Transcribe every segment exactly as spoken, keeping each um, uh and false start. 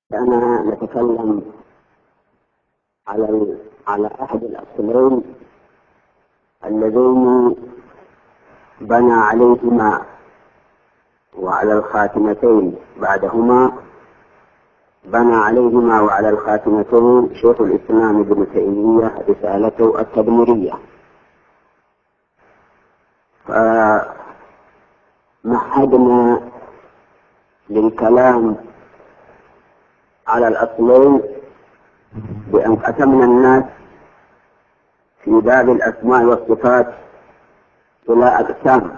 أنا نتكلم على على أحد الأصلين اللذين بنى عليهما وعلى الخاتمتين بعدهما بنى عليهما وعلى الخاتمتين شيخ الإسلام ابن تيمية رسالته التدمرية. فمهدنا للكلام على الأصلين بأن قسمنا الناس في باب الأسماء والصفات إلى أقسام.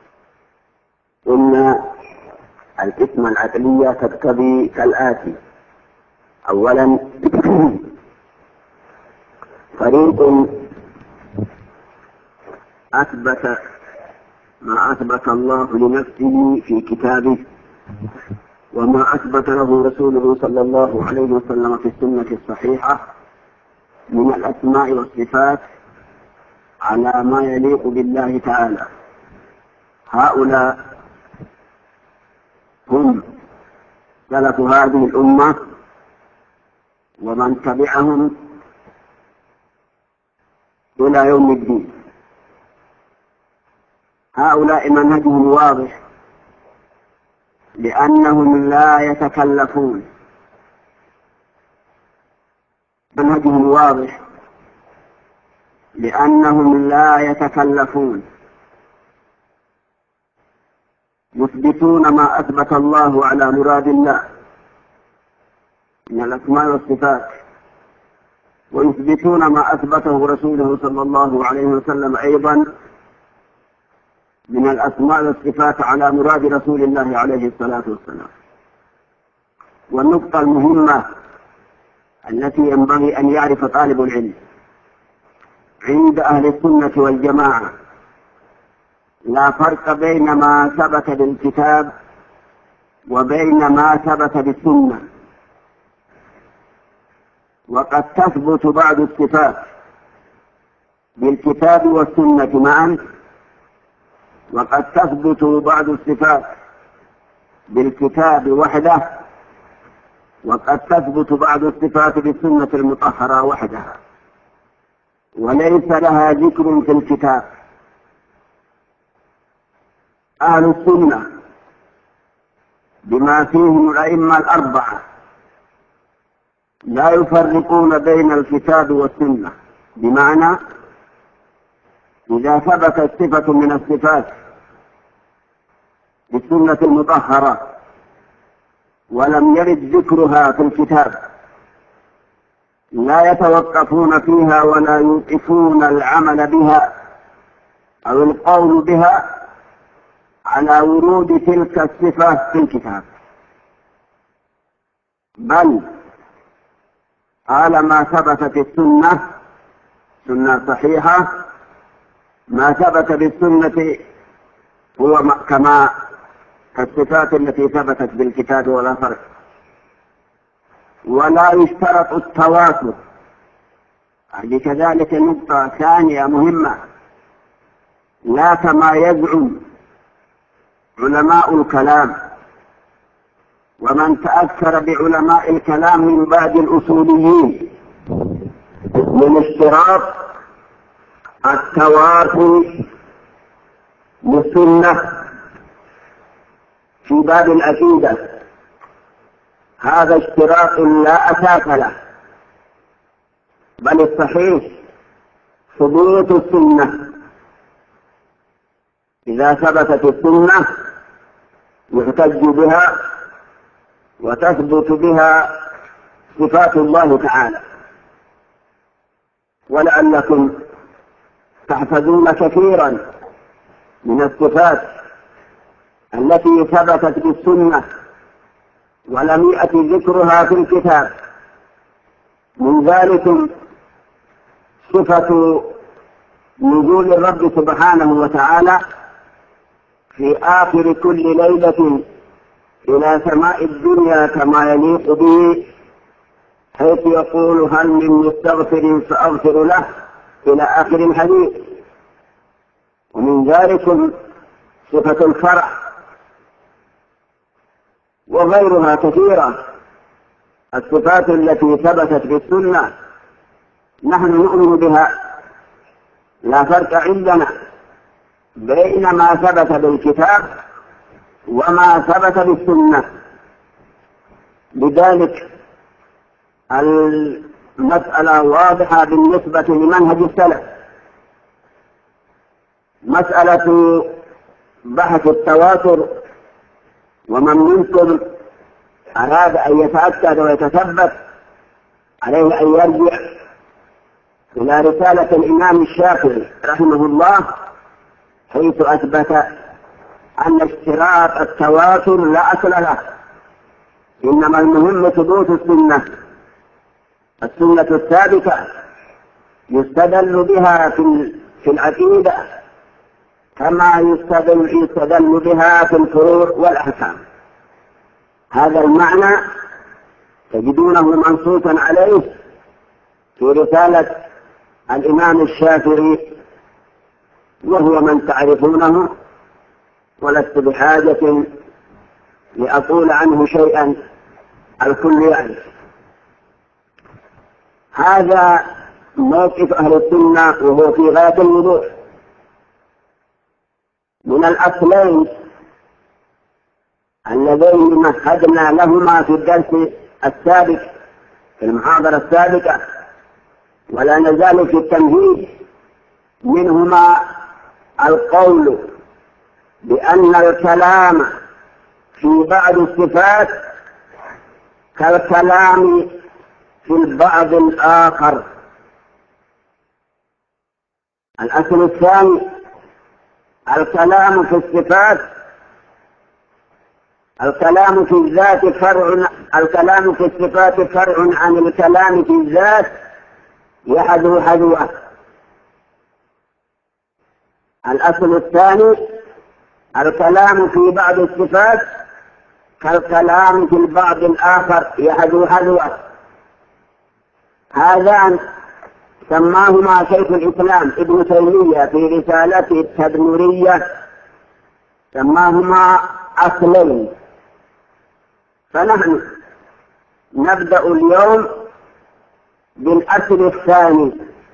إن القسمة العقلية تقتضي كالآتي: أولا فريق أثبت ما أثبت الله لنفسه في كتابه وما أثبت له رسوله صلى الله عليه وسلم في السنة الصحيحة من الأسماء والصفات على ما يليق بالله تعالى. هؤلاء هم سلف هذه الأمة ومن تبعهم إلى يوم الدين. هؤلاء منهجهم واضح لأنهم لا يتكلفون. منهجهم واضح لأنهم لا يتكلفون، يثبتون ما أثبت الله على مراد الله من الأسماء والصفات، ويثبتون ما أثبته رسوله صلى الله عليه وسلم أيضا من الأسماء والصفات على مراد رسول الله عليه الصلاة والسلام. والنقطة المهمة التي ينبغي أن يعرف طالب العلم عند أهل السنة والجماعة لا فرق بين ما ثبت بالكتاب وبين ما ثبت بالسنة. وقد تثبت بعض الصفات بالكتاب والسنة معا، وقد تثبت بعض الصفات بالكتاب وحده، وقد تثبت بعض الصفات بالسنة المطهرة وحدها، وليس لها ذكر في الكتاب. أهل السنة بما فيهم الأئمة الأربعة لا يفرقون بين الكتاب والسنة، بمعنى إذا ثبتت صفة من الصفات بالسنة المطهرة ولم يرد ذكرها في الكتاب لا يتوقفون فيها ولا يوقفون العمل بها أو القول بها على ورود تلك الصفة في الكتاب، بل على ما ثبت في السنة سنة صحيحة، ما ثبت بالسنة هو كما الصفات التي ثبتت بالكتاب ولا فرق. ولا يشترط التواتر. هذه كذلك نقطة ثانية مهمة، لا كما يزعم علماء الكلام ومن تأثر بعلماء الكلام من بعد الأصوليين من اشتراط التواتر للسنة في باب العقيدة. هذا اشتراط لا أساس له، بل الصحيح ثبوت السنة. إذا ثبتت السنة يحتج بها وتثبت بها صفات الله تعالى. ولعلكم تحفظون كثيرا من الصفات التي ثبتت بالسنة ولم يأتي ذكرها في الكتاب. من ذلك صفة نزول الرب سبحانه وتعالى في آخر كل ليلة إلى سماء الدنيا كما يليق به، حيث يقول: هل من مستغفر فأغفر له، إلى آخر الحديث. ومن ذلك صفة الفرح وغيرها كثيرة الصفات التي ثبتت بالسنة نحن نؤمن بها، لا فرق عندنا بين ما ثبت بالكتاب وما ثبت بالسنة. لذلك المسألة واضحة بالنسبة لمنهج السلف. مسألة بحث التواتر، ومن منكم أراد أن يتأكد ويتثبت عليه أن يرجع إلى رسالة الإمام الشافعي رحمه الله، حيث أثبت أن اشتراط التواتر لا أصل له، إنما المهم ثبوت السنة. السنة الثابتة يستدل بها في العقيدة كما يستدل, يستدل بها في الفروع والأحكام. هذا المعنى تجدونه منصوصا عليه في رسالة الإمام الشافعي، وهو من تعرفونه، ولست بحاجة لأقول عنه شيئا، الكل يعرف. هذا موقف أهل السنة، وهو في غاية الوضوح. من الأصلين اللذين مهدنا لهما في الدرس السابق في المحاضرة السابقة، ولا نزال في التمهيد، منهما القول بأن الكلام في بعض الصفات كالكلام في البعض الآخر. الأصل الثاني الكلام في الصفات، الكلام في الذات فرع، الكلام في الصفات فرع عن الكلام في الذات يحذو حذوه. الأصل الثاني الكلام في بعض الصفات كالكلام في البعض الآخر يحذو حذوه. هذان سماهما شيخ الإسلام ابن تيمية في رسالته التدمرية، سماهما أصلين. فنحن نبدأ اليوم بالأصل الثاني،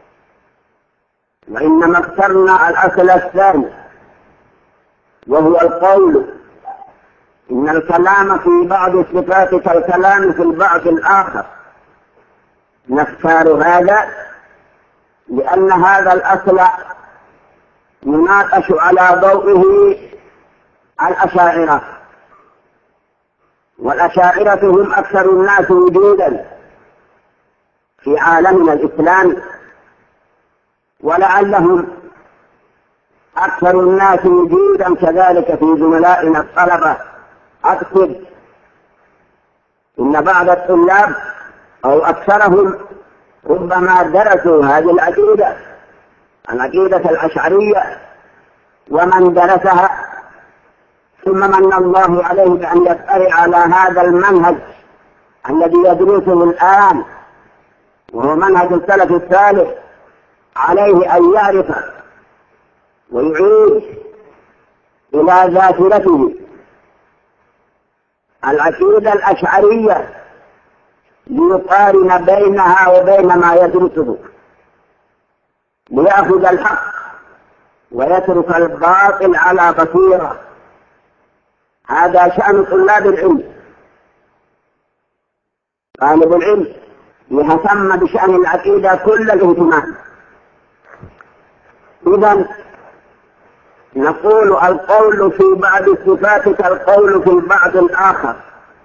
وإنما اخترنا الأصل الثاني، وهو القول إن الكلام في بعض الصفات كالكلام في البعض الآخر. نختار هذا لأن هذا الأصل يناقش على ضوئه الأشاعرة، والأشاعرة هم أكثر الناس وجودا في عالمنا الإسلامي، ولعلهم أكثر الناس وجودا كذلك في زملائنا الطلبة. أقصد إن بعض الطلاب أو أكثرهم ربما درسوا هذه العقيدة، العقيدة الأشعرية، ومن درسها ثم من الله عليه بأن يطلع على هذا المنهج الذي يدرسه الآن، وهو منهج السلف الصالح، عليه أن يعرف ويعيد إلى ذاكرته العقيدة الأشعرية ليقارن بينها وبين ما يدرسه، ليأخذ الحق ويترك الباطل على بصيرة. هذا شأن طلاب العلم. طالب العلم يهتم بشأن العقيدة كل الاهتمام. إذن نقول القول في بعض الصفات كالقول في البعض الآخر.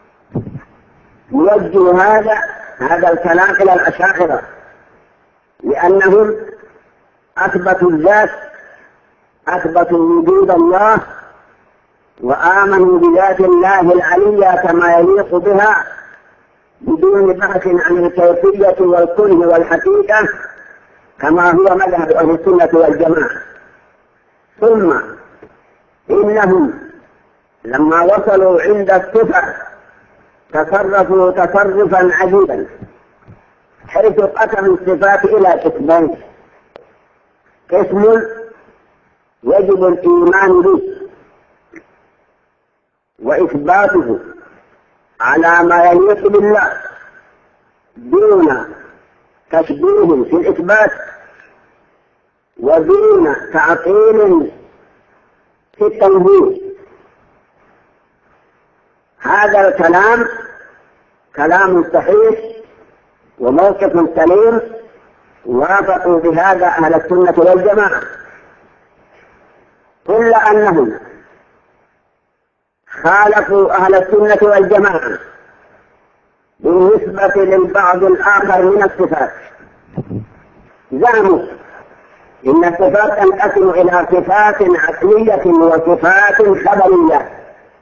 نوجه هذا هذا الكلام إلى الأشاعرة، لأنهم أثبتوا الذات، أثبتوا وجود الله، وآمنوا بذات الله العلية كما يليق بها بدون بحث عن الكيفية والكنه والحقيقة، كما هو مذهب أهل السنة والجماعة. ثم إنهم لما وصلوا عند الصفة تصرفوا تصرفا عجيبا، حيث قسموا الصفات إلى قسمين: قسم يجب الإيمان به وإثباته على ما يليق بالله، دون تشبيه في الإثبات ودون تعطيل في التنزيه. هذا الكلام كلام صحيح وموقف سليم، وافقوا بهذا أهل السنة والجماعة، إلا أنهم خالفوا أهل السنة والجماعة بالنسبة للبعض الآخر من الصفات. زعموا إن الصفات تنقسم إلى صفات عقلية وصفات خبرية.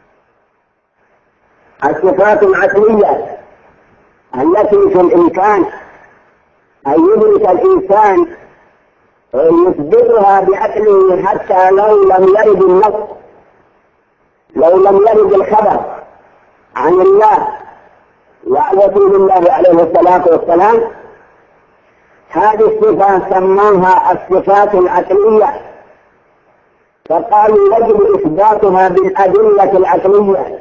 الصفات العقلية التي في الإمكان أن يدرك الإنسان ويثبتها بعقله حتى لو لم يرد النص، لو لم يرد الخبر عن الله ورسول الله عليه الصلاة والسلام، هذه الصفة سموها الصفات العقلية، فقالوا يجب إثباتها بالأدلة العقلية،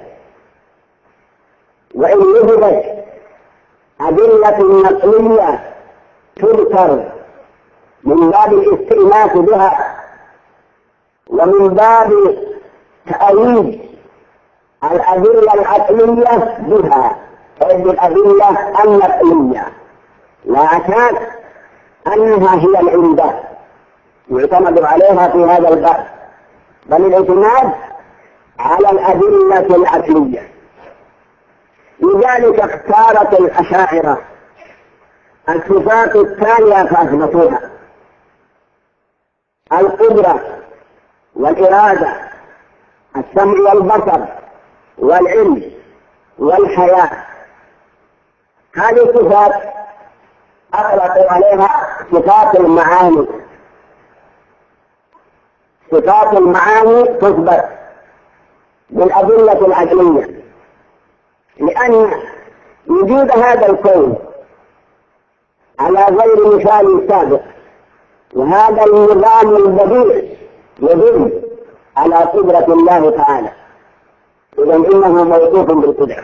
وإن وجدت أدلة نقلية تذكر من باب الاستئناس بها ومن باب تأييد الأدلة العقلية بها، أي بالأدلة النقلية، لا شك أنها هي العمدة يعتمد عليها في هذا الباب، بل الاعتماد على الأدلة العقلية. لذلك اختارت الأشاعرة الصفات الثانية فأثبتوها: القدرة والإرادة، السمع والبصر والعلم والحياة. هذه الصفات أطلقوا عليها صفات المعاني. صفات المعاني تثبت بالأدلة العقلية، لأن وجود هذا الكون على غير مثال سابق وهذا النظام البديع يدل على قدرة الله تعالى، إذن إنه موصوف بالقدرة.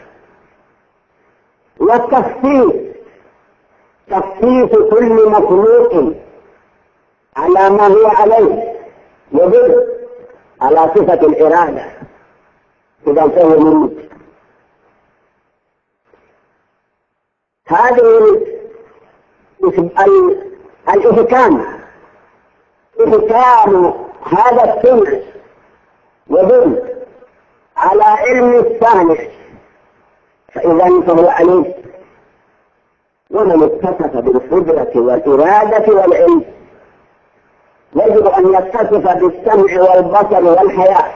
والتخصيص، تخصيص كل مخلوق على ما هو عليه يدل على صفة الإرادة، إذا فهو منك. هذه الإحكام، إحكام هذا السمع يدل على علم الصانع، فإذا فهو عليم. ومن اتصف بالقدرة والإرادة والعلم يجب أن يتصف بالسمع والبصر والحياة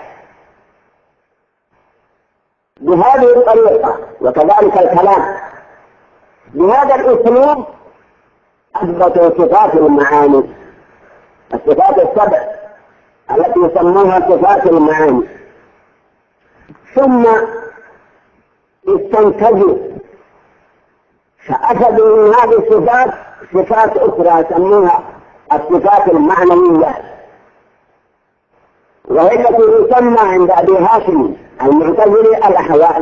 بهذه الطريقة. وكذلك الكلام بهذا الأسلوب أثبتوا صفات المعاني، الصفات السبع التي يسمونها صفات المعاني، ثم استنتجوا فأخذوا من هذه الصفات صفات أخرى سموها الصفات المعنوية، وهي التي تسمى عند أبي هاشم المعتزلي الأحوال،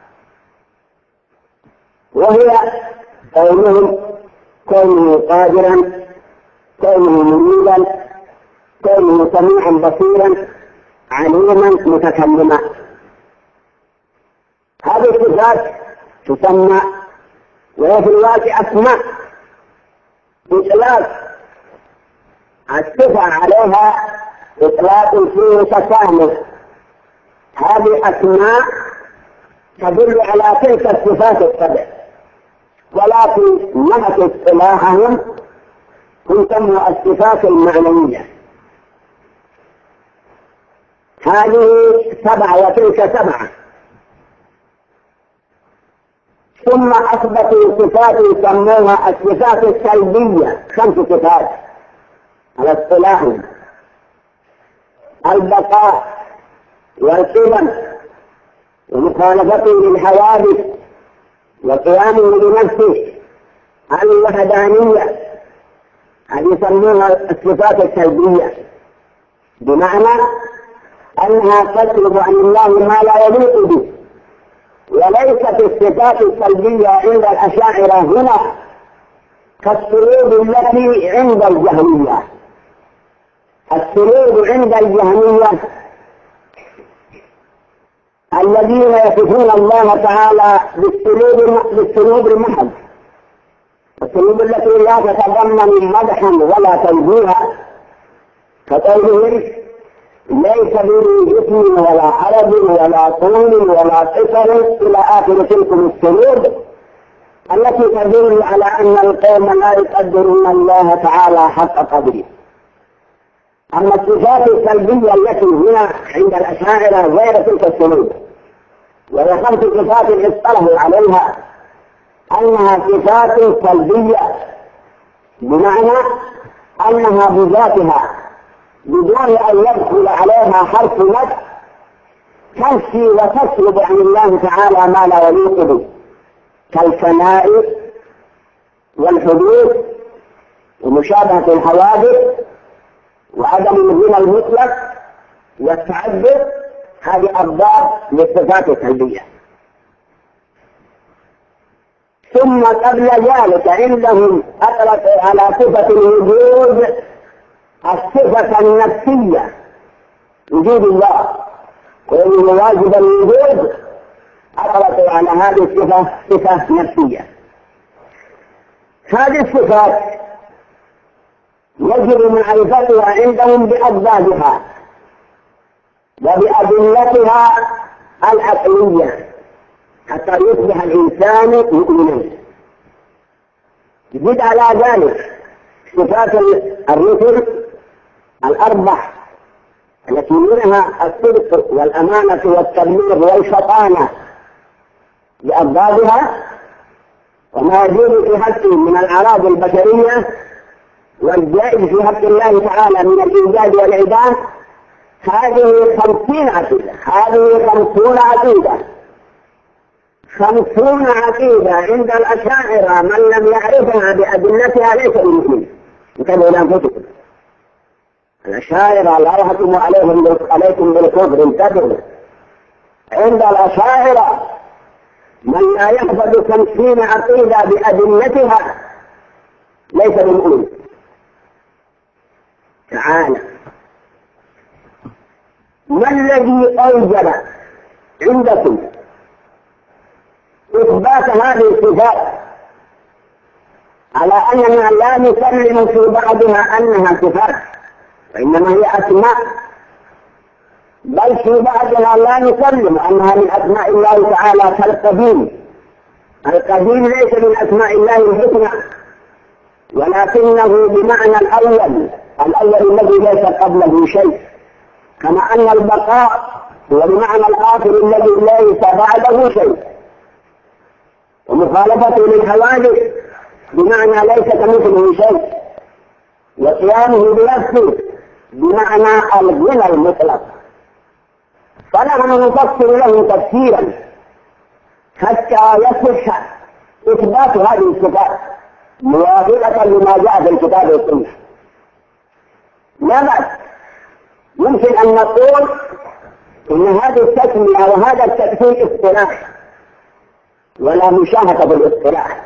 وهي قولهم كونه قادرا، كونه مريدا، كونه سميعا بصيرا، عليما متكلما. هذه الصفات تسمى، وهي في الواقع أسماء إطلاق الصفة عليها إطلاق فيه تسامح. هذه أسماء تدل على تلك الصفات السبع، ولكن نمت اصطلاحهم تسمى الصفات المعنوية. هذه سبعة وتلك سبعة. ثم أثبتوا صفات يسموها الصفات السلبية، خمس صفات على اصطلاحهم: البقاء والقدم ومخالفته للحوادث وقيامه بنفسه، الوحدانية، هذه يسمونها الصفات السلبية، بمعنى أنها تطلب عن الله ما لا يليق به، وليست الصفات السلبية عند الأشاعرة هنا كالسلوب التي عند الجهمية. السلوب عند الجهمية الذين يصفون الله تعالى بالسلوب بالسلوب المحض، السلوب التي لا تتضمن مدحا ولا تنزيها، كقولهم ليس به جسم ولا عرض ولا طول ولا قصر إلى آخر تلكم السلوب التي تدل على أن القوم لا يقدرون الله تعالى حق قدره. أما الصفات السلبية التي هنا عند الأشاعرة غير تلك السلوب، وهي خمس صفات اصطلحوا عليها أنها صفات سلبية، بمعنى أنها بذاتها بدون أن يدخل عليها حرف مدح تنفي وتسلب عن الله تعالى ما لا يليق به، كالفناء والحدوث ومشابهة الحوادث وعدم الغنى المطلق والتعدد. هذه أضداد للصفات السلبية. ثم قبل ذلك عندهم أطلقوا على صفة الوجود الصفة النفسية، وجود الله وإنه واجب الوجود، أطلقوا على هذه الصفة صفة نفسية. هذه الصفات يجب معرفتها عندهم بأضدادها وبأدلتها العقلية حتى يصبح الإنسان مؤمنا. زد على ذلك صفات الرسل الأربع التي منها الصدق والأمانة والتبليغ والفطانة بأضدادها، وما يجوز في حقه من الأعراض البشرية والجائز في حق الله تعالى من الإيجاد والإعدام. هذه خمسين عقيدة، هذه خمسون عقيدة، خمسون عقيدة عند الأشاعرة من لم يعرفها بأدلتها ليس بمؤمن. انتبهوا لأنفسكم، الأشاعرة لا يحكم عليهم عليكم بالكفر، انتبهوا. عند الأشاعرة من لا يحفظ خمسين عقيدة بأدلتها ليس بمؤمن. تعالى، ما الذي أوجب عندكم إثبات هذه الصفات على أننا لا نسلم في بعضها أنها صفات وإنما هي أسماء، بل في بعضها لا نسلم أنها من أسماء الله تعالى كالقديم؟ القديم ليس من أسماء الله الحسنى، ولكنه بمعنى الأول، الأول الذي ليس قبله شيء، كما أن البقاء هو بمعنى الآخر الذي ليس بعده شيء. ومخالفته للحوادث بمعنى ليس كمثله شيء، وقيامه بنفسه بمعنى الغنى المطلق. فنحن نفسر له تفسيرا حتى يصح إثبات هذه الصفات موافقة لما جاء في الكتاب والسنة. لا بأس، يمكن أن نقول إن هذه التسمية وهذا التفسير اصطلاح ولا مشاهدة بالاصطلاح،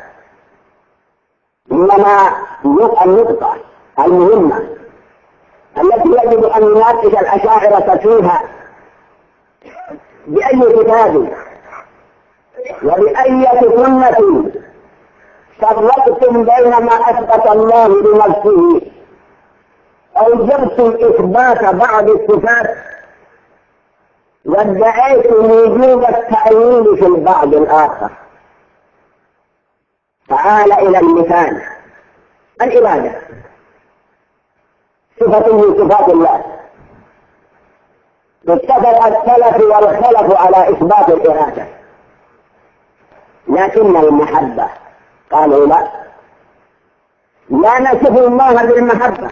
إنما النقطة المهمة التي يجب أن نناقش الأشاعرة فيها بأي كتاب وبأي سنة فرقتم بين ما أثبت الله لنفسه، أوجبتم إثبات بعض الصفات وادعيتم وجوب التأويل في البعض الآخر. تعال إلى المثال، الإرادة صفة من صفات الله، اتفق السلف والخلف على إثبات الإرادة، لكن المحبة قالوا لا، لا نصف الله بالمحبة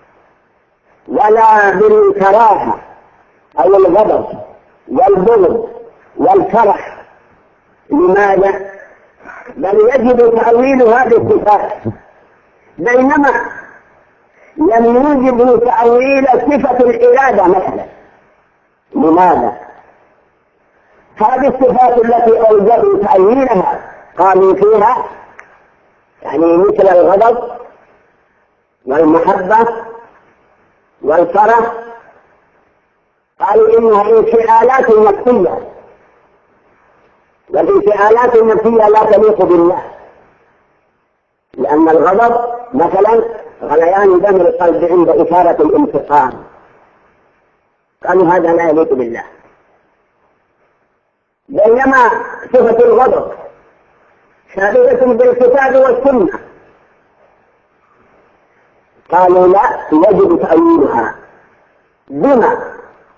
ولا بالكراهة أو الغضب والبغض والفرح. لماذا؟ بل يجب تأويل هذه الصفات، بينما لم يوجب تأويل صفة الإرادة مثلا. لماذا؟ هذه الصفات التي أوجبوا تأويلها قالوا فيها يعني مثل الغضب والمحبة والفرح، قالوا إنها انفعالات نفسية، والانفعالات النفسية لا تليق بالله، لأن الغضب مثلا غليان دم القلب عند إثارة الانتقام، قالوا هذا لا يليق بالله. بينما صفة الغضب ثابتة بالكتاب والسنة، قالوا لا يجب تأويلها. بما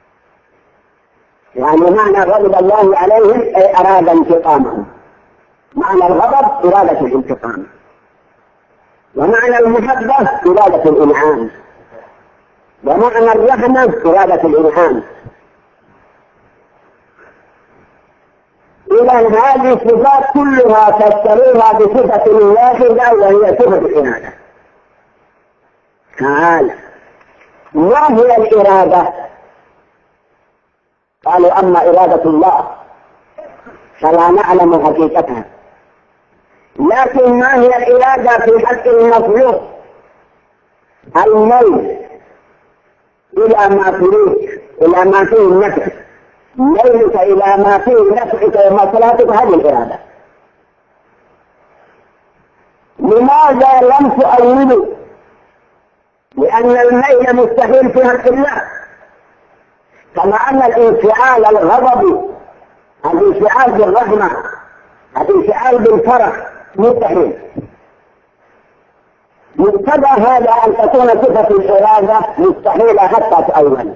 يعني معنى غضب الله عليهم أي أراد انتقامهم، معنى الغضب إرادة الانتقام، ومعنى المحبة إرادة الإنعام، ومعنى الرحمة إرادة الإنعام. إذا هذه الصفات كلها تشتريها بصفة واحدة وهي صفة الإرادة. تعالى ما هي الإرادة؟ قالوا أما إرادة الله فلا نعلم حقيقتها، لكن ما هي الإرادة في حق المخلوق؟ الميل إلى ما تريد، إلى ما فيه النفع، ميلك إلى ما فيه نفعك ومصلحتك، هذه الإرادة. لماذا لم تؤولوا؟ لأن الميل مستحيل في حق الله، كما أن الانفعال الغضبي، الانفعال بالرحمة، الانفعال بالفرح مستحيل. مقتضى هذا أن تكون صفة الإرادة مستحيلة حتى تؤول.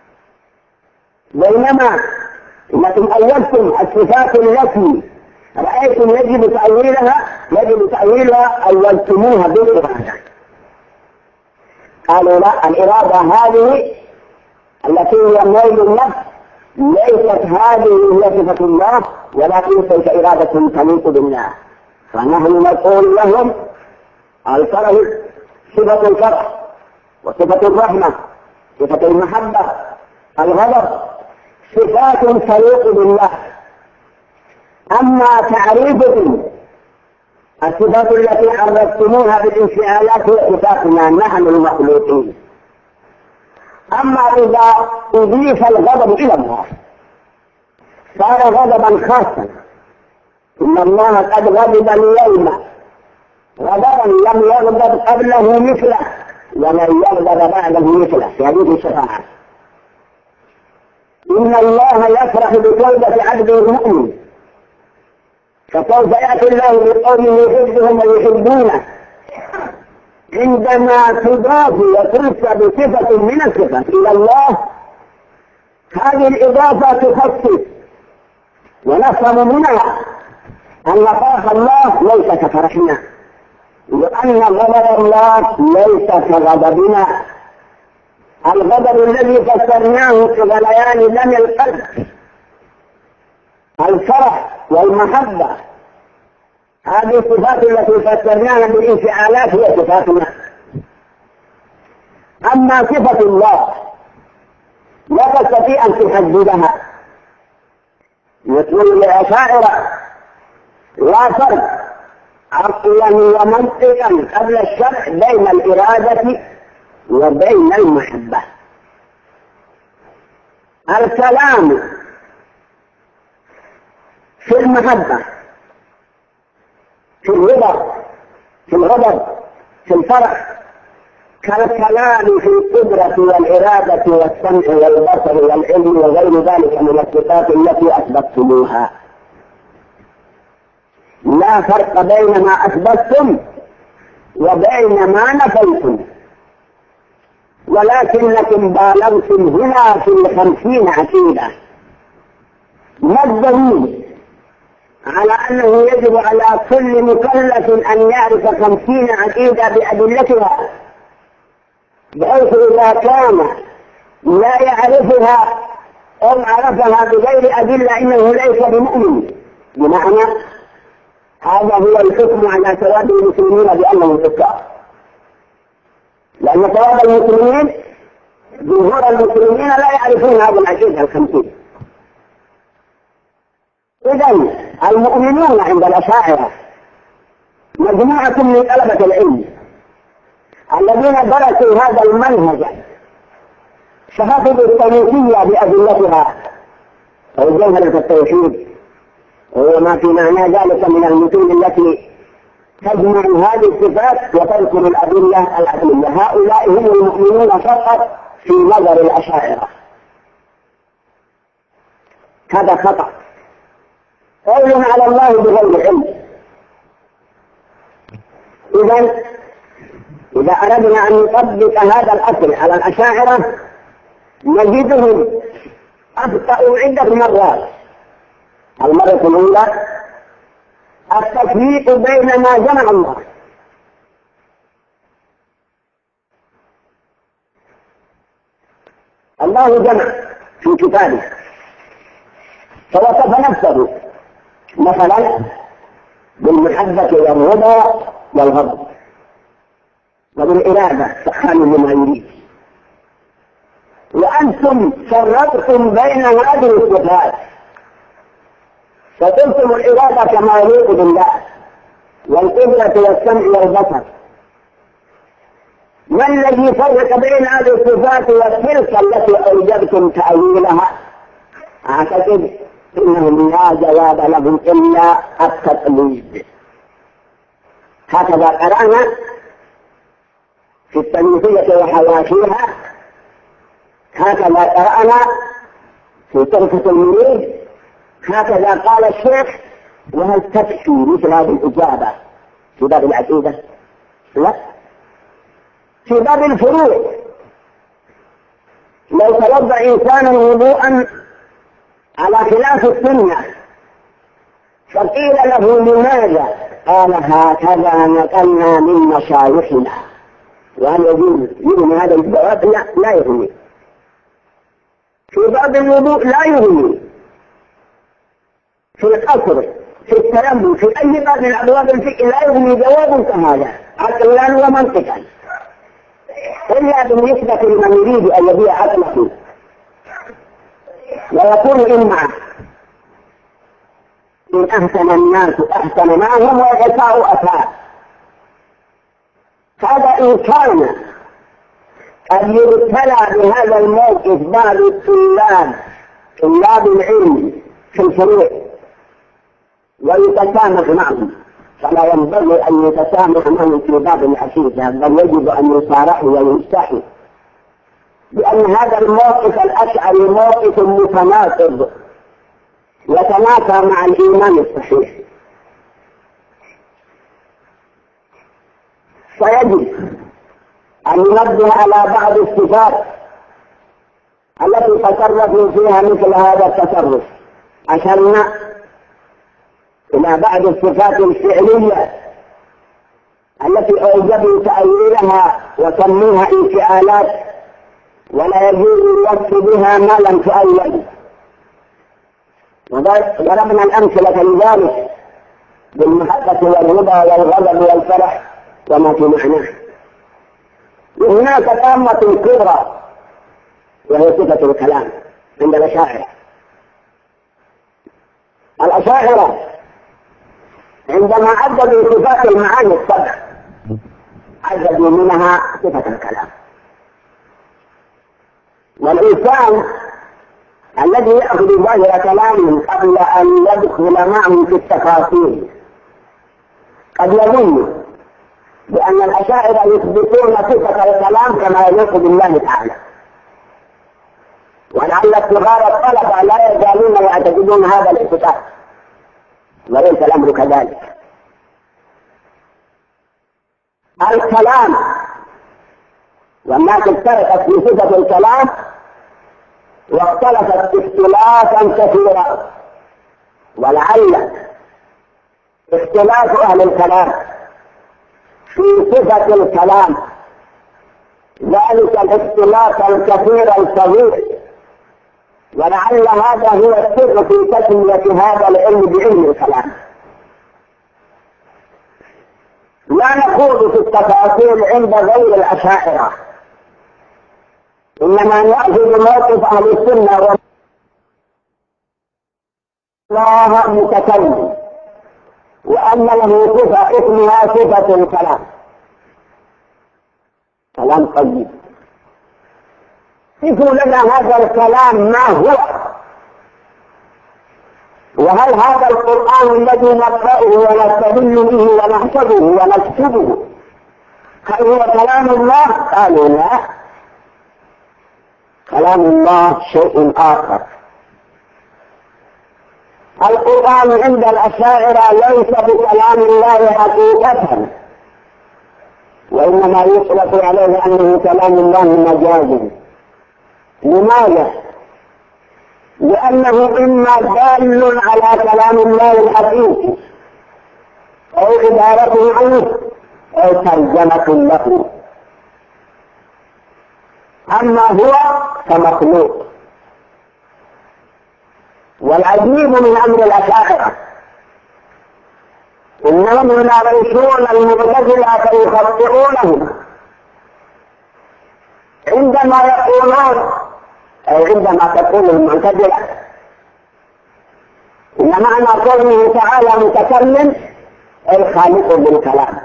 بينما لكن أولتم الصفات التي رأيتم يجب تأويلها يجب تأويلها أولتموها بالإرادة. قالوا لا، الإرادة هذه التي هي ميل النفس ليست هذه هي صفة الله، ولكن تلك إرادة تليق بالله. فنحن نقول لهم الفرح صفة الفرح، وصفة الرحمة، صفة المحبة، الغضب صفات تليق بالله. أما تعريفكم الصفات التي عرفتموها بالانفعالات هي صفاتنا نحن المخلوقين. أما إذا أضيف الغضب إلى الله صار غضبا خاصا، إن الله قد غضب اليوم غضبا لم يغضب قبله مثله ولن يغضب بعده مثله، في هذه الشفاعة. إن الله يفرح بتوبة عبده المؤمن، فسوف يأتي الله بقوم يحبهم ويحبونه عندما تضاف وتنسب صفة من الصفات إلى الله. هذه الإضافة تخصص، ونفهم منها أن فرح الله ليس كفرحنا، وأن غضب الله ليس كغضبنا. الغضب الذي فسرناه كغليان دم القلب، الفرح والمحبة، هذه الصفات التي فسرناها بالانفعالات هي صفاتنا. أما صفة الله لا تستطيع أن تحددها. يقول الأشاعرة لا فرق عقلا ومنطقا قبل الشرع بين الإرادة وبين المحبة. الكلام في المحبة، في الرضا، في الغضب، في الفرح، كالكلام في القدرة والإرادة والسمع والبصر والعلم وغير ذلك من الصفات التي أثبتتموها. لا فرق بين ما أثبتتم وبين ما نفيتم، ولكنكم بالغتم هنا في الخمسين عقيدة. ما الدليل على أنه يجب على كل مكلف أن يعرف خمسين عقيدة بأدلتها، بحيث إذا كان لا يعرفها أو عرفها بغير أدلة إنه ليس بمؤمن؟ بمعنى هذا هو الحكم على سواد المسلمين بأنهم كفار، لأن سواد المسلمين جمهور المسلمين لا يعرفون هذه العقيدة الخمسين. إذن المؤمنون عند الأشاعرة مجموعة من طلبة العلم الذين درسوا هذا المنهج فحفظوا التوحيدية بأدلتها وجوهرة التوحيد وما في معنى ذلك من المتون التي تجمع هذه الصفات وتذكر الأدلة العقلية. هؤلاء هم المؤمنون فقط في نظر الأشاعرة. هذا خطأ، قول على الله بغير علم. إذن إذا أردنا أن نطبق هذا الأصل على الأشاعرة نجدهم أخطأوا عدة مرات. المرة الأولى التفريق بين ما جمع الله. الله جمع في كتابه فوصف نفسه مثلا بالمحبة والرضا والغضب وبالإرادة سبحانه لما يريد، وأنتم فرقتم بين هذه الصفات فقلتم الإرادة كما يليق بالله والقدرة والسمع والبصر. ما الذي فرق بين هذه الصفات والتلك التي أوجبتم تأويلها؟ أعتقد إنهم لا جواب لهم إلا التقليد. هكذا قرأنا في التنمية وحواشيها، هكذا قرأنا في طرفة المريد، هكذا قال الشيخ. وهل تكفي مثل هذه الإجابة في باب العقيدة؟ لا، في باب الفروع. لو توضأ إنسان وضوءا على خلاف السنة فقيل له لماذا؟ قال هكذا نقلنا من مشايخنا. وهل يجوز يغني هذا الجواب؟ لا، لا يغني. في باب الوضوء لا يغني، في القصر، في التيمم، في أي باب من أبواب الفقه لا يغني جواب كهذا عقلا ومنطقا، إلا بالنسبة لمن يريد أن يبيع عقله ويكون إما إن أحسن الناس أحسن معهم ويساء أساء. هذا إن كان أن يبتلى بهذا الموقف بعض الطلاب طلاب العلم في الفروع ويتسامح معهم، فلا ينبغي أن يتسامح معهم في باب العقيدة، بل يجب أن يصارحوا ويستحوا، لأن هذا الموقف الأشعري موقف متناقض يتنافى مع الإيمان الصحيح. فيجب أن ننبه على بعض الصفات التي تصرفوا فيها مثل هذا التصرف. أشرنا إلى بعض الصفات الفعلية التي أوجبوا تأويلها وسموها انفعالات، ولا يجوز الوصف بها ما لم تؤول. وضربنا الأمثلة لذلك بالمحبة والرضا والغضب والفرح وما في معناه. وهناك طامة كبرى وهي صفة الكلام عند الأشاعرة. الأشاعرة عندما عددوا صفات المعاني السبع عددوا منها صفة الكلام. والإنسان الذي يأخذ ظاهر كلامهم قبل أن يدخل معهم في التفاصيل قد يظن بأن الأشاعرة يثبتون صفة الكلام كما يليق بالله تعالى، ولعل صغار الطلبة لا يزالون يعتقدون هذا الاعتقاد، وليس الأمر كذلك. الكلام والناس افترقت في صفة الكلام واختلفت اختلافا كثيرا، ولعل اختلاف أهل الكلام في صفة الكلام ذلك الاختلاف الكثير الكبير، ولعل هذا هو السر في تسمية هذا العلم بعلم الكلام. لا نخوض في التفاصيل عند غير الأشاعرة، إنما نأخذ موقف أهل السنة الله متكلم وأن له صفة اسمها صفة الكلام. كلام طيب. يقول لنا هذا الكلام ما هو؟ وهل هذا القرآن الذي نقرأه ونستدل به ونحفظه ونكتبه هل هو كلام الله؟ قالوا لا، كلام الله شيء آخر. القرآن عند الأشاعرة ليس بكلام الله حقيقة، وإنما يطلق عليه أنه كلام الله مجازا. لماذا؟ لأنه إما دال على كلام الله الحقيقي أو عبارة عنه أو ترجمة له، أما هو فمخلوق. والعجيب من أمر الأشاعرة إنهم يناقشون المعتزلة فيخطئونهم عندما يقولون أو عندما تقول المعتزلة إن معنى قوله تعالى متكلم أي خالق بالكلام.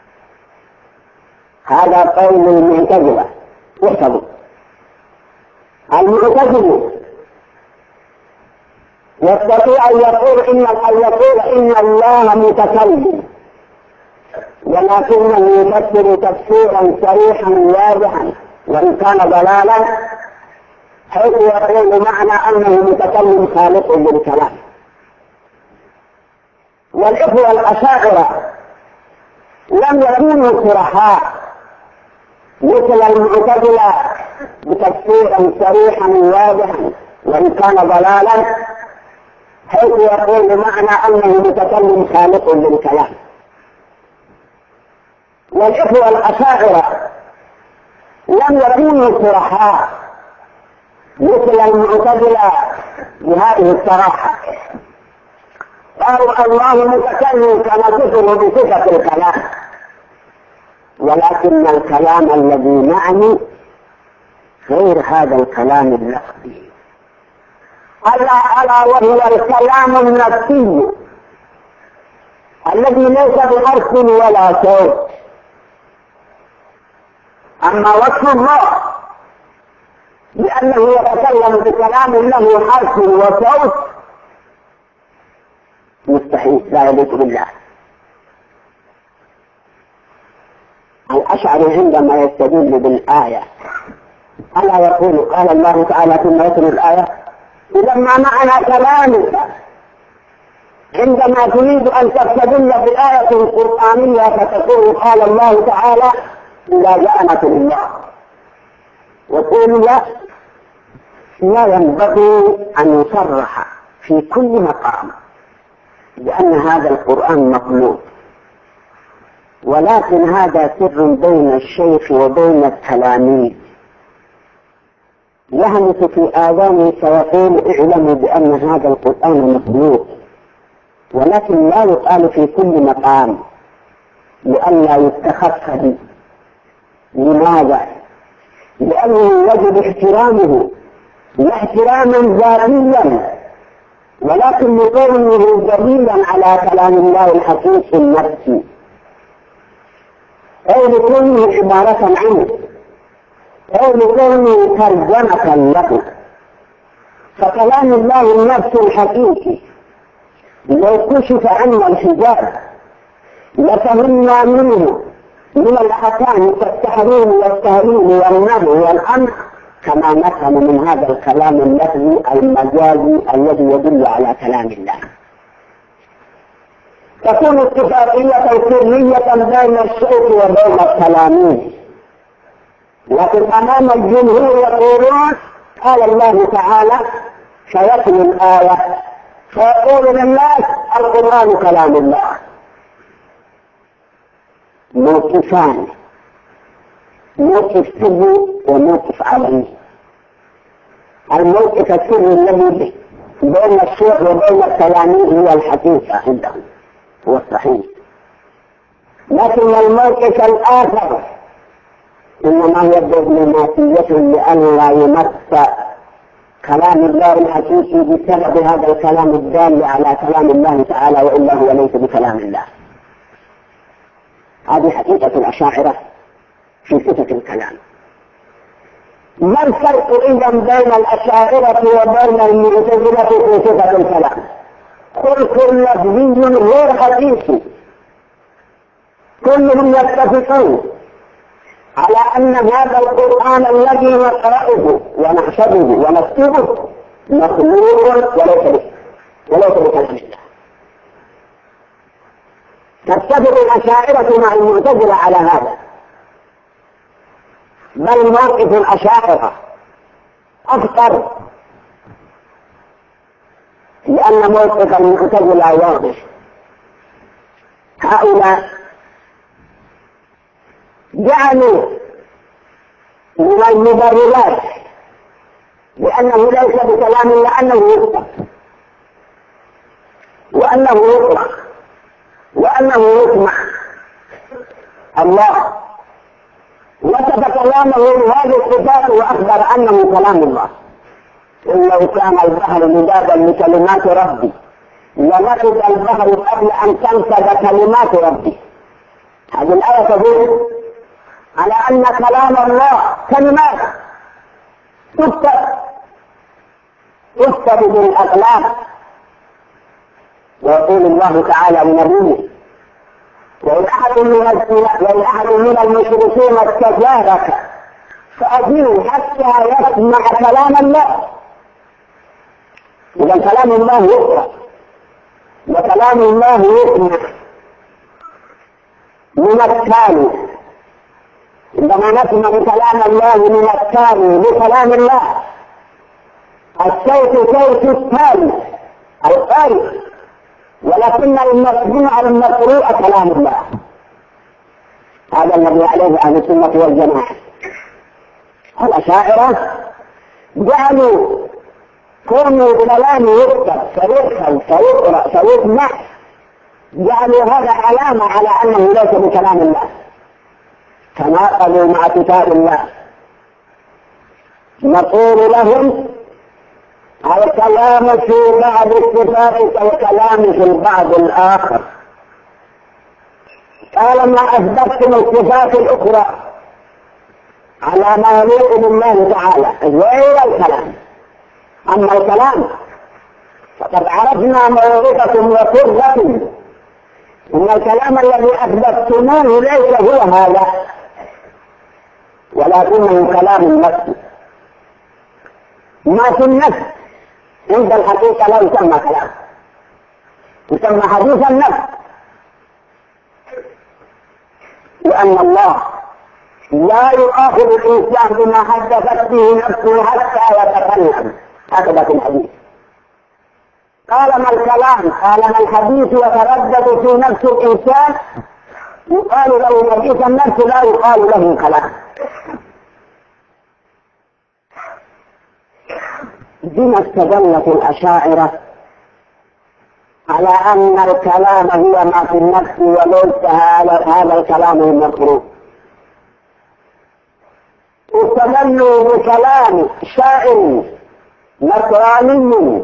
هذا قول المعتزلة. احفظوا، المعتزلة يستطيع أن يقول إن أن يقول إن الله متكلم، ولكنه يفسر تفسيرا صريحا واضحا وإن كان ضلالا، حيث يقول معنى أنه متكلم خالق بالكلام. والإخوة الأشاعرة لم يكونوا صرحاء مثل المعتزلة بتفسيرا صريحا واضحا وإن كان ضلالا، حيث يقول معنى أنه متكلم خالق بالكلام. والإخوة الأشاعرة لم يكونوا صرحاء مثل المعتزلة بهذه الصراحة، قالوا الله متكلم كما ذكروا بصفة الكلام، ولكن الكلام الذي نعني غير هذا الكلام اللفظي، ألا ألا وهو الكلام النفسي الذي ليس بحرف ولا صوت. أما وصف الله لأنه يتكلم بكلام له حرف وصوت مستحيل، لا يليق بالله. الأشعري عندما يستدل بالآية ألا يقول قال الله تعالى ثم يتلو الآية، إذا ما معنى كلامك عندما تريد أن تستدل بآية قرآنية فتقول قال الله تعالى إذا جاء نصر الله، وتقول لا لا ينبغي أن يصرح في كل مقام لأن هذا القرآن مخلوق، ولكن هذا سر بين الشيخ وبين التلاميذ يهمس في آذانه فيقول اعلموا بأن هذا القرآن مخلوق، ولكن لا يقال في كل مقام لئلا يستخف به. لماذا؟ لأنه يجب احترامه لا احتراما ذاتيا، ولكن لكونه دليلا على كلام الله الحقيقي النفسي، أو لكونه عبارة عنه، أو لكونه ترجمة له. فكلام الله النفس الحقيقي لو كشف عنا الحجاب لفهمنا منه من الأحكام كالتحريم والتهريم والنهي والأمر كما نفهم من هذا الكلام اللفظي المجازي الذي يدل على كلام الله. تكون اتفاقية سرية بين الشيخ وبين التلاميذ، لكن أمام الجمهور يقولون قال الله تعالى فيتلو الآية فيقول للناس القرآن كلام الله. موقفان، موقف سري وموقف علني. الموقف السري الذي بين الشيخ وبين التلاميذ هو الحقيقة عندهم، هو الصحيح، لكن الموقف الآخر إنما هي دبلوماسية لئلا يمس كلام الله الحقيقي بسبب هذا الكلام الدال على كلام الله تعالى، وإلا هو ليس بكلام الله. هذه حقيقة الأشاعرة في صفة الكلام. ما الفرق إذا بين الأشاعرة وبين المعتزلة في صفة الكلام؟ خلق لفظي غير حقيقي، كلهم يتفقون على أن هذا القرآن الذي نقرأه ونحسبه ونكتبه مخلوق وليس وليس بكلام الله. تتفق الأشاعرة مع المعتزلة على هذا، بل موقف الأشاعرة أكثر، لأن موقف المعتزلة واضح. هؤلاء جعلوا من المبررات لأنه ليس بكلام الله أنه يكتب وأنه يقرأ وأنه يسمع. الله وصف كلامه بهذه الصفات وأخبر أنه كلام الله. إن لو كان البحر مدادا لكلمات ربي لنفد البحر قبل أن تنفذ كلمات ربي. هذه الآية تدل على أن كلام الله كلمات تكتب تكتب بالأقلام. ويقول الله تعالى لنبيه: وإن أحد من المشركين استجارك فأجره حتى يسمع كلام الله. إذا كلام الله يقرأ وكلام الله يسمع من الثاني. عندما نسمع كلام الله من الثاني بكلام الله، الصوت صوت الثاني القارئ، ولكن المسموع المقروء كلام الله. هذا الذي عليه أهل السنة والجماعة. الأشاعرة جعلوا كون الكلام يكتب سيفهم سيقرأ سيسمع، جعلوا هذا علامة على أنه ليس بكلام الله، تناقضوا مع كتاب الله. نقول لهم: الكلام في بعض الصفات كالكلام في البعض الآخر. طالما أثبتتم الصفات الأخرى على ما يليق بالله تعالى غير الكلام، أما الكلام فقد عرفنا موعظة وقرة إن الكلام الذي أثبتتموه ليس هو هذا، ولكنه كلام النفس. ما في النفس عند الحقيقة لا يسمى كلام، يسمى حديث النفس، لأن الله لا يؤاخذ الإنسان بما حدثت به نفسه حتى يتكلم. هكذا في الحديث. قال: ما الكلام؟ قال: ما الحديث يتردد في نفس الإنسان يقال له حديث النفس، لا يقال له كلام. بما استدلت الأشاعرة على أن الكلام هو ما في النفس وليس هذا الكلام المقروء؟ استدلوا بكلام شاعر نصراني.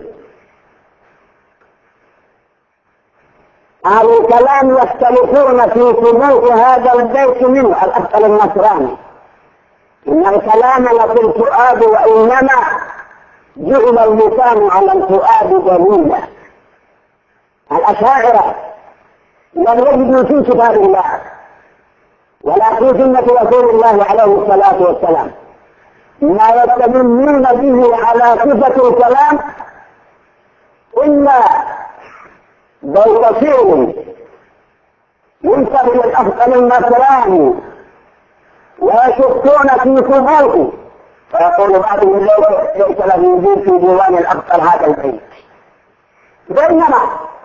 أهل الكلام يختلفون في ثبوت هذا البيت منه، الأصل النصراني: إن الكلام لفي الفؤاد وإنما جعل اللسان على الفؤاد دليلا. الأشاعرة لم يجدوا في كتاب الله ولا في سنة رسول الله عليه الصلاة والسلام ما يستدلون به على صفة الكلام إلا بوصير ينسب للأفضل النصراني ويشكون في ثبوته، فيقول بعضهم ليس له وجود في ديوان الأبطال هذا البيت. بينما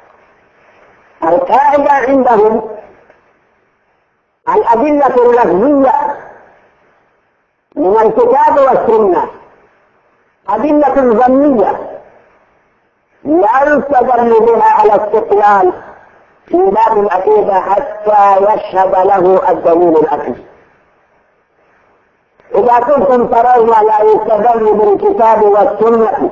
القاعدة عندهم الأدلة اللفظية من الكتاب والسنة أدلة ظنية لا يستدل بها على استقلال في باب العقيدة حتى يشهد له الدليل العقلي. إذا كنتم ترون لا يستدل بالكتاب والسنة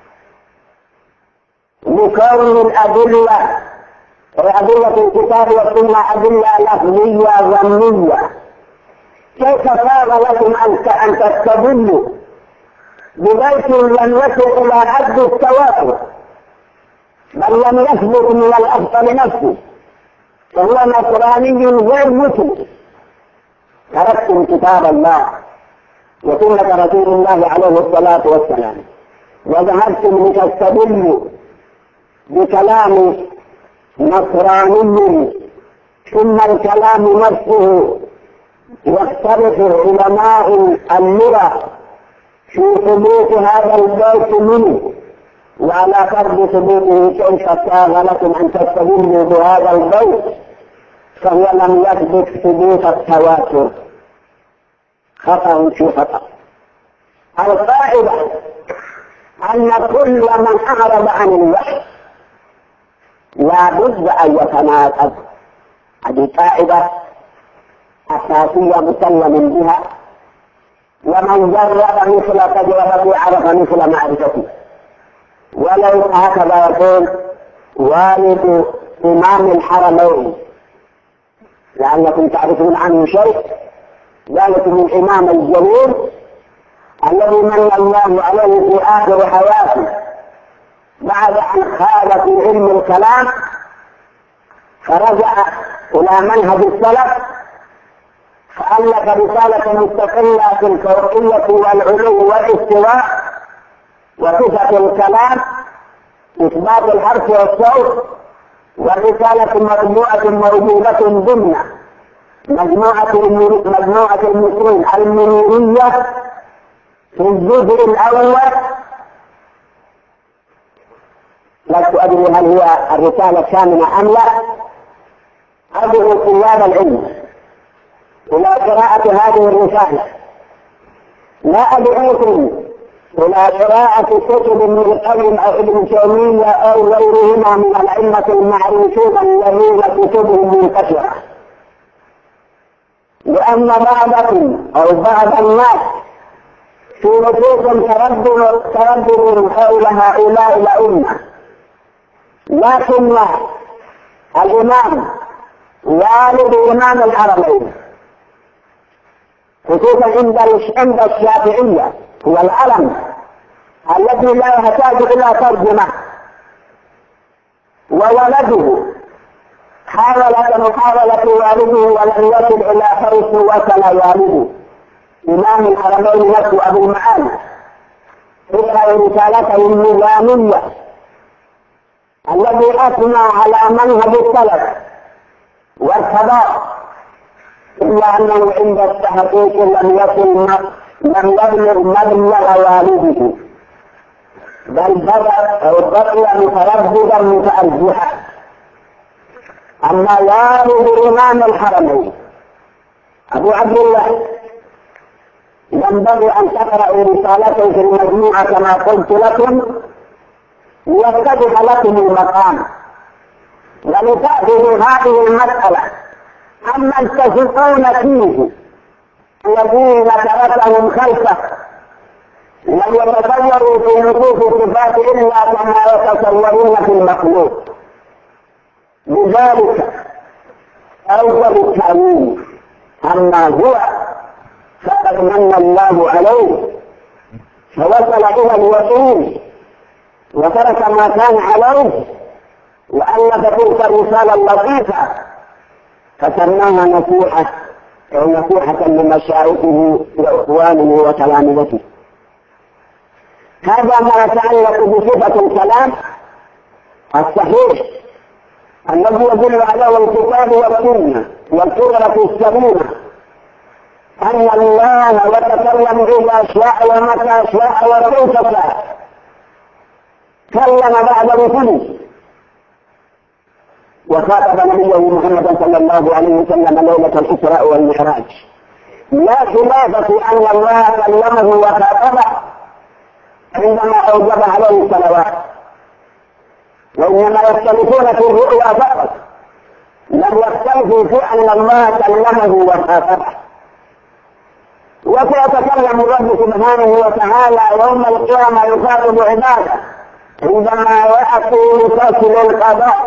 لكون الأدلة أدلة الكتاب والسنة أدلة لفظية ظنية، كيف صار لكم أن تستدلوا ببيت لم يصل إلى حد التواتر بل لم يثبت من الأفضل نفسه فهو نصراني غير مسلم؟ تركتم كتاب الله وسنة رسول الله عليه الصلاة والسلام وذهبتم لتستدلوا بكلام نصراني، ثم الكلام نفسه يختلف علماء اللغة في ثبوت هذا البيت منه، وعلى فرض ثبوته كيف ساغ لكم أن تستدلوا بهذا البيت فهو لم يثبت ثبوت التواتر. خطأ في خطأ. القاعدة أن كل من أعرض عن الوحي لا بد أن يتناقض، هذه قاعدة أساسية مسلم بها، ومن جرب مثل تجربة عرف مثل معرفته. ولو هكذا يقول والد إمام الحرمين لعلكم تعرفون عنه شيء، ذلك من الإمام الجليل الذي من الله عليه في آخر حياته بعد أن خاض في علم الكلام فرجع إلى منهج السلف فألف رسالة مستقلة في الفوقية والعلو والاستواء وصفة الكلام إثبات الحرف والصوت، والرسالة مجموعة موجودة ضمن مجموعة مجموعة المسلمين المنيرية في الجزء الأول. لست أدري هل هي الرسالة الثامنة أم لا. أدعو طلاب العلم إلى قراءة هذه الرسالة، لا أدعوكم إلى قراءة كتب ابن القيم أو ابن تيمية أو غيرهما من الأئمة المعروفين الذين كتبهم منتشرة، لأن بعضكم أو بعض الناس في نفوس تردد تردد حول هؤلاء الأئمة، لكن الإمام والد إمام الحرمين خصوصا عند عند الشافعية هو العلم الذي لا يحتاج إلى ترجمة، وولده حاول محاولة والده ولم يصل إلى حيث وصل والده إمام الحرمين نفسه أبو المعالي إلى رسالته النظامية الذي أثنى على منهج السلف والثبات، إلا أنه عند التحقيق لم يصل لم يبلغ مبلغ والده بل بدأ أو بقي مترددا متأرجحا. أما والد إمام الحرمين أبو عبد الله ينبغي أن تقرأوا رسالته في المجموعة كما قلت لكم ليتضح لكم المقام ولتأخذوا هذه المسألة. أما التفقون فيه الذين تركهم خلفه لم يتصوروا في نصوص الصفات إلا كما يتصورون في المخلوق، لذلك أول التأويل أما هو فقد من الله عليه فوصل إلى اليقين وترك ما كان عليه وألف تلك الرسالة اللطيفة فسماها نصيحة أو نصيحة لمشايخه وإخوانه وتلامذته. هذا ما يتعلق بصفة الكلام الصحيح الذي يدل على الكتاب والسنة والقدرة السليمة أن الله يتكلم إذا شاء ومتى شاء وكيف شاء. كلم بعد رسله وخاطب نبيه محمد صلى الله عليه وسلم ليلة الإسراء والمعراج، لا خلاف في أن الله كلمه وخاطبه عندما أوجب عليه الصلوات، وإنما يختلفون في الرؤيا فقط، لم يختلفوا في أن الله كلمه وخاطبه. وسيتكلم الرب سبحانه وتعالى يوم القيامة يخاطب عباده عندما يأتوا لفصل القضاء،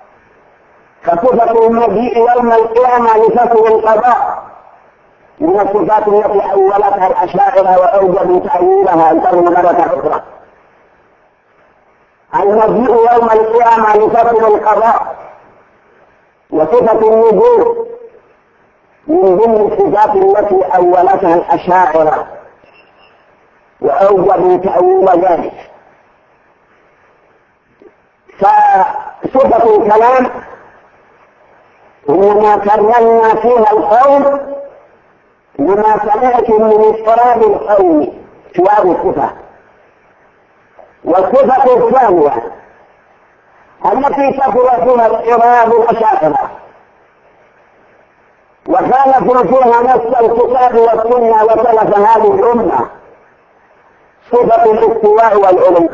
فصفة المجيء يوم القيامة لفصل القضاء من الصفات التي أولتها الأشاعرة وأوجبوا تأويلها انتظروا مرة أخرى. المجيء يوم القيامة لفصل القضاء وصفة النزول من ضمن الصفات التي أولتها الأشاعرة وأوجبوا تأويل ذلك. فصفة الكلام إنما كررنا فيها القول لما سمعت من اضطراب القول في هذه الصفة. والصفة الثانية التي كثر فيها اضطراب الأشاعرة وخالفوا فيها نص الكتاب والسنة وسلف هذه الأمة صفة الاستواء والعلو.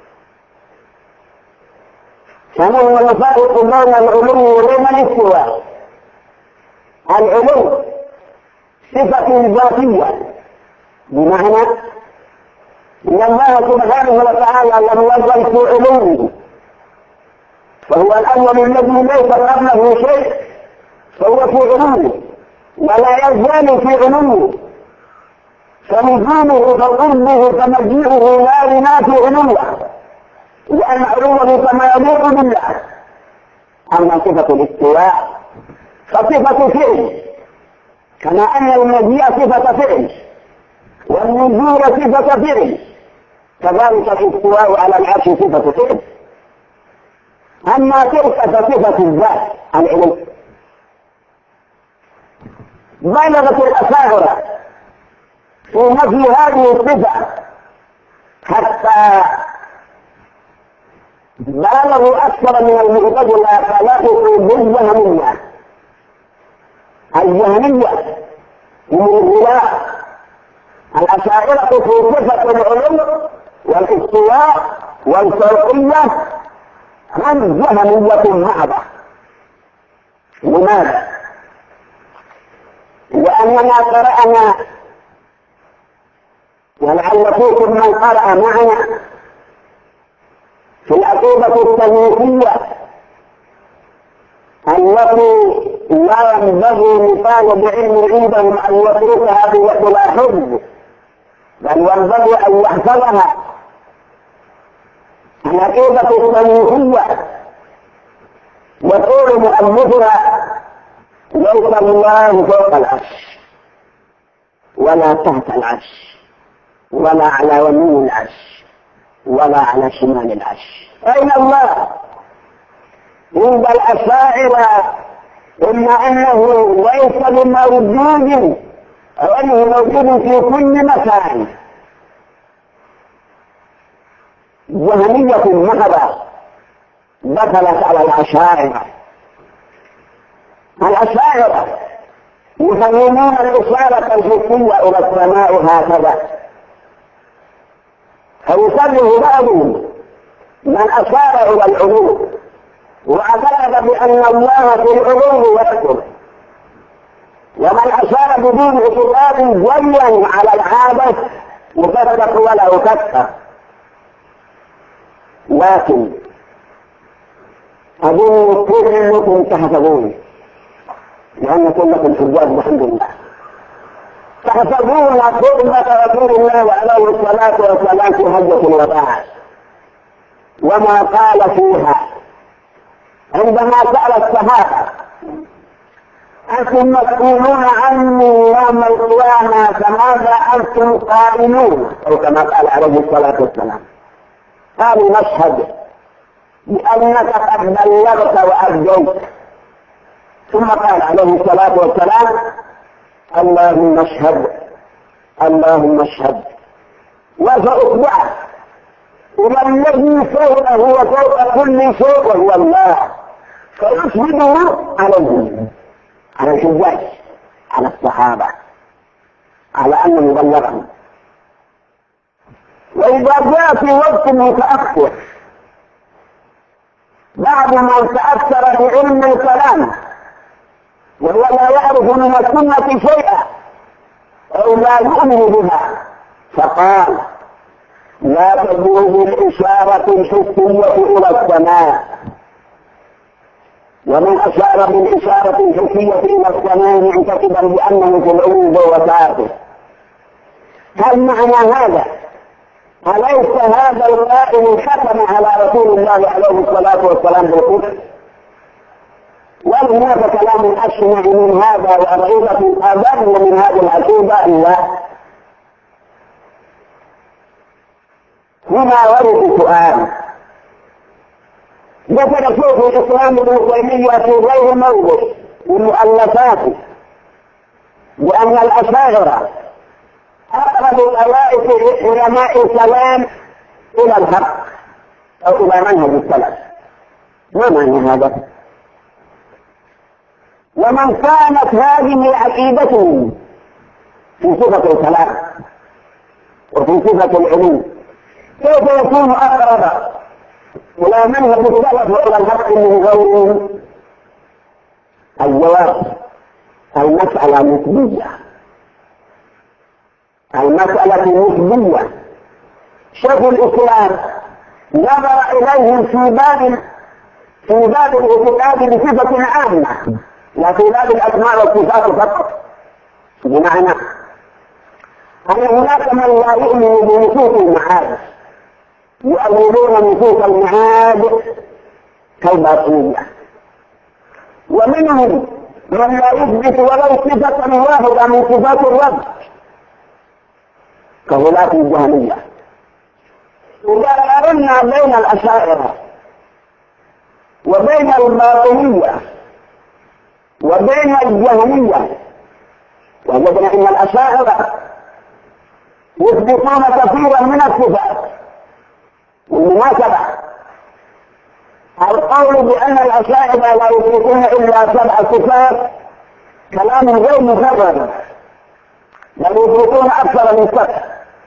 فمن يفرق بين العلو وبين الاستواء. العلو صفة ذاتية بمعنى ان الله سبحانه وتعالى لم يزل في علوه، فهو الاول الذي ليس قبله شيء، فهو في علوه ولا يزال في علوه، فنزوله فقربه فمجيئه لا ينافي علوه لأن علوه كما يليق بالله. أما صفة الاستواء فصفة فعل، كما أن المجيء صفة فعل والنزول صفة فعل، كذلك الاستواء على العرش صفة فعل. أما تلك فصفة الذات العلو. بلغت الأشاعرة في نفي هذه الصفة حتى بالغوا أكثر من المعتزلة فلقوا بالجهمية. الجهمية من الغلاء الأشاعرة في صفة العلو والاستواء والفوقية هم جهمية محضة. لماذا؟ لأننا قرأنا ولعل فيكم من قرأ معنا في العقيدة التوحيدية التي لا ينبغي لطالب علم عندهم أن يتركها بلا حفظ، بل ينبغي أن يحفظها. العقيدة التوحيدية يقول مؤلفها ليس الله فوق العرش ولا تحت العرش ولا على يمين العرش ولا على شمال العرش. أين الله؟ عند الأشاعرة إما أنه ليس بموجود أو أنه موجود في كل مكان. جهمية محضة دخلت على الأشاعرة. الأشاعرة يسمون الإشارة الحسية إلى السماء هكذا، فيصرف بعضهم من أشار إلى العلو واعتقد بأن الله في العلو يذكر، ومن أشار بدون اعتقاد جليا على العادة يصدق ولا يكفر. لكن أظن كلكم تحفظون لأن كلكم حجاج الحمد لله، تحفظون خطبة رسول الله عليه الصلاة والسلام في حجة الوداع وما قال فيها عندما سأل الصحابة أنتم مسؤولون عني يوم القيامة فماذا أنتم قائلون، أو كما قال عليه الصلاة والسلام. قالوا نشهد بأنك قد بلغت وأديت. ثم قال عليه الصلاة والسلام اللهم اشهد اللهم اشهد، وسأتبعه إلى الذي فوقه وفوق كل شيء وهو الله، فيشهده عليهم، على الحجاج، على الصحابة، على أنه بلغهم. وإذا جاء في وقت متأخر بعض من تأثر بعلم الكلام وهو لا يعرف من السنة شيئا أو لا يؤمن بها، فقال لا تجوز الإشارة الحسية إلى السماء، ومن أشار بالإشارة الحسية إلى السماء معتقدا بأنه في العلو وكافر. هل معنى هذا أليس هذا القائل ختم على رسول الله عليه الصلاة والسلام بالكفر؟ وهناك كلام أشنع من هذا وأرغبة أضل من هذه العقيدة؟ لا. هنا ورد سؤال ذكر شيخ الإسلام ابن تيمية في غير موضع من مؤلفاته بأن الأشاعرة أقرب الأوائل علماء الكلام إلى الحق أو إلى منهج السلف. ما معنى هذا؟ ومن كانت هذه عقيدته في صفة الكلام وفي صفة العلوم كيف يكون أقرب إلى منهج السلف وإلى الحق من غيره؟ الجواب: المسألة نسبية، المسألة نسبية. شيخ الإسلام نظر إليهم في باب في باب الاعتقاد بصفة عامة، لا في باب الأسماء والصفات فقط، بمعنى أن هناك من لا يؤمن بنصوص المعاد، يؤولون نصوص المعاد كالباطنية، ومنهم من لا يثبت ولو صفة واحدة من صفات الرب كغلاة الجهمية. إذا قارنا بين الأشاعرة وبين الباطنية وبين الجهمية وجدنا أن الأشاعرة يثبتون كثيرا من الصفات. بالمناسبة القول بأن الأشاعرة لا يثبتون إلا سبع صفات كلام غير مكرر، بل يثبتون أكثر من سبع.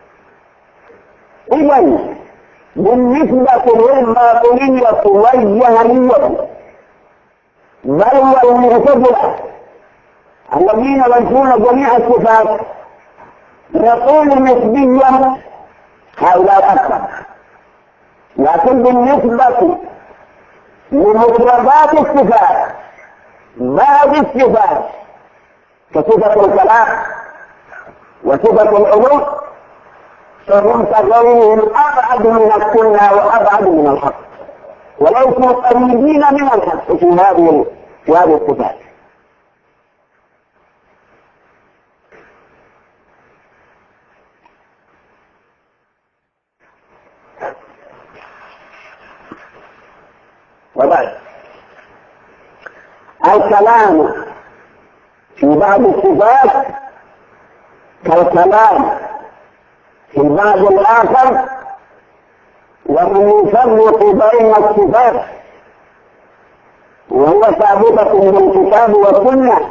إذن بالنسبة للباطنية والجهمية بل والمعتزلة الذين ينفون جميع الصفات نقول نسبيا هؤلاء أكثر، لكن بالنسبة لمفردات الصفات بعض الصفات كصفة الكلام وصفة العلو فهم تغيرهم أبعد من السنة وأبعد من الحق، وليسوا قريبين من الحق في هذه في هذه الصفات. وبعد الكلام في بعض الصفات كالكلام في بعض الآخر، ومن يفرق بين الصفات وهو ثابتة بالكتاب والسنة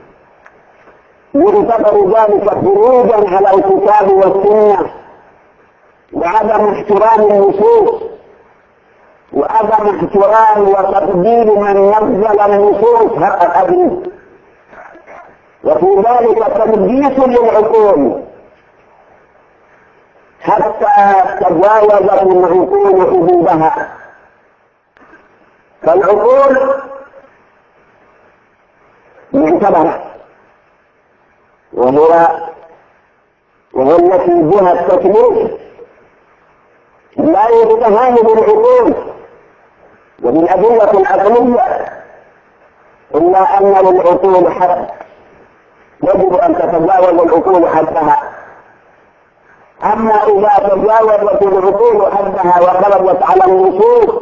يعتبر ذلك خروجا على الكتاب والسنة وعدم احترام النصوص وعدم احترام وتقدير من نزل النصوص حق قدره، وفي ذلك تلبيس للعقول حتى تجاوزت العقول حدودها. فالعقول معتبرة وهو وهو التي بها التكليف، لا يستهان بالعقول وبالأدلة العقلية، إلا أن للعقول حد يجب أن تتجاوز العقول حدها. أما إذا تجاوزت العقول حدها وخرجت على النصوص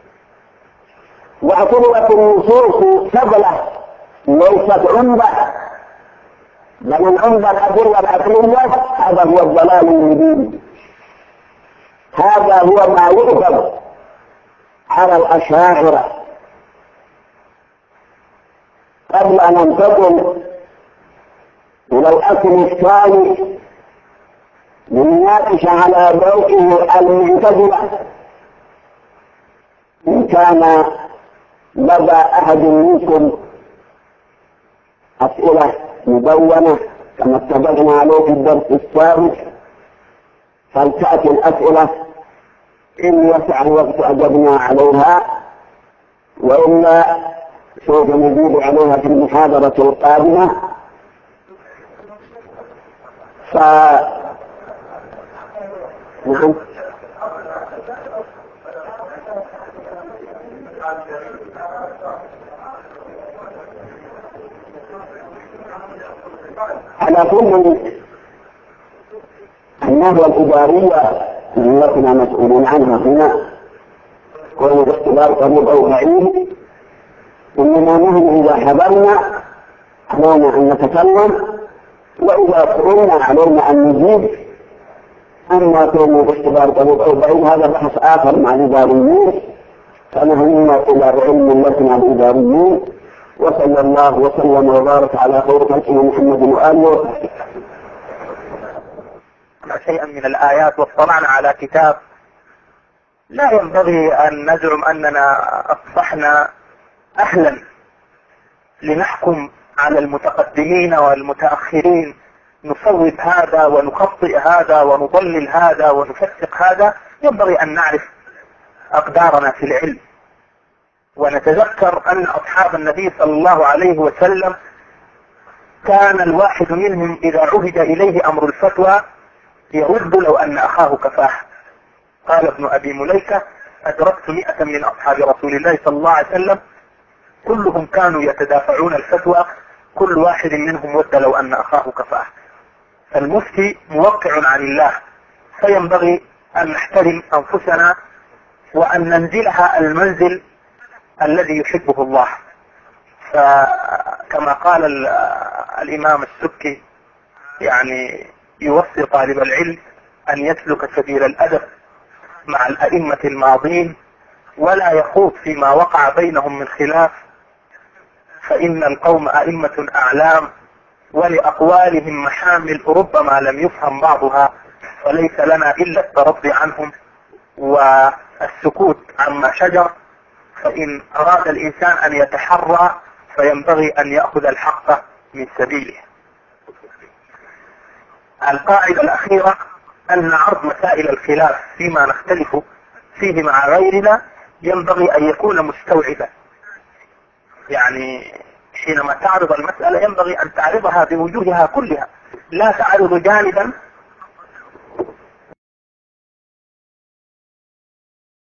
واعتبرت النصوص فضلة ليست عمدة بل العمدة الأدلة العقلية، هذا هو الضلال المبين. هذا هو ما يؤخذ على الأشاعرة. قبل أن ننتقل إلى الأصل الثاني لنناقش على ضوءه المعتزلة، إن كان لدى أحد منكم أسئلة مدونة كما اتفقنا عليه في الدرس السابق، فلتأتي الأسئلة إن يسع الوقت أجبنا عليها، وإلا سوف نزيد عليها في المحاضرة القادمة. ف نعم على كل النهوة الإدارية التي كنا مسؤولين عنها هنا كون باختبار قريب أو بعيد، إنما نحن إذا حضرنا علينا أن نتكلم، وإذا سئلنا علينا أن نجيب. أما كون باختبار قريب أو بعيد هذا بحث آخر مع الإداريين، فنحن إلى علم لسنا الإداريين. وصلى الله وسلم وبارك على خير خلقه محمد وآله وصحبه. شيئا من الآيات واطلعنا على كتاب، لا ينبغي أن نزعم أننا أصبحنا أهلا لنحكم على المتقدمين والمتأخرين، نصوب هذا ونخطئ هذا ونضلل هذا ونفسق هذا. ينبغي أن نعرف أقدارنا في العلم، ونتذكر أن أصحاب النبي صلى الله عليه وسلم كان الواحد منهم إذا عهد إليه أمر الفتوى يود لو أن أخاه كفاه. قال ابن أبي مليكة: أدركت مئة من أصحاب رسول الله صلى الله عليه وسلم كلهم كانوا يتدافعون الفتوى، كل واحد منهم ود لو أن أخاه كفاه. فالمفتي موقع عن الله، فينبغي أن نحترم أنفسنا وأن ننزلها المنزل الذي يحبه الله. فكما قال الإمام السبكي يعني يوصي طالب العلم أن يسلك سبيل الأدب مع الأئمة الماضين، ولا يخوض فيما وقع بينهم من خلاف، فإن القوم أئمة أعلام، ولأقوالهم محامل ربما لم يفهم بعضها، فليس لنا إلا الترضي عنهم والسكوت عما شجر. فإن أراد الإنسان أن يتحرى فينبغي أن يأخذ الحق من سبيله. القاعدة الأخيرة أن عرض مسائل الخلاف فيما نختلف فيه مع غيرنا ينبغي أن يكون مستوعبا. يعني حينما تعرض المسألة ينبغي أن تعرضها بوجوهها كلها، لا تعرض جانبا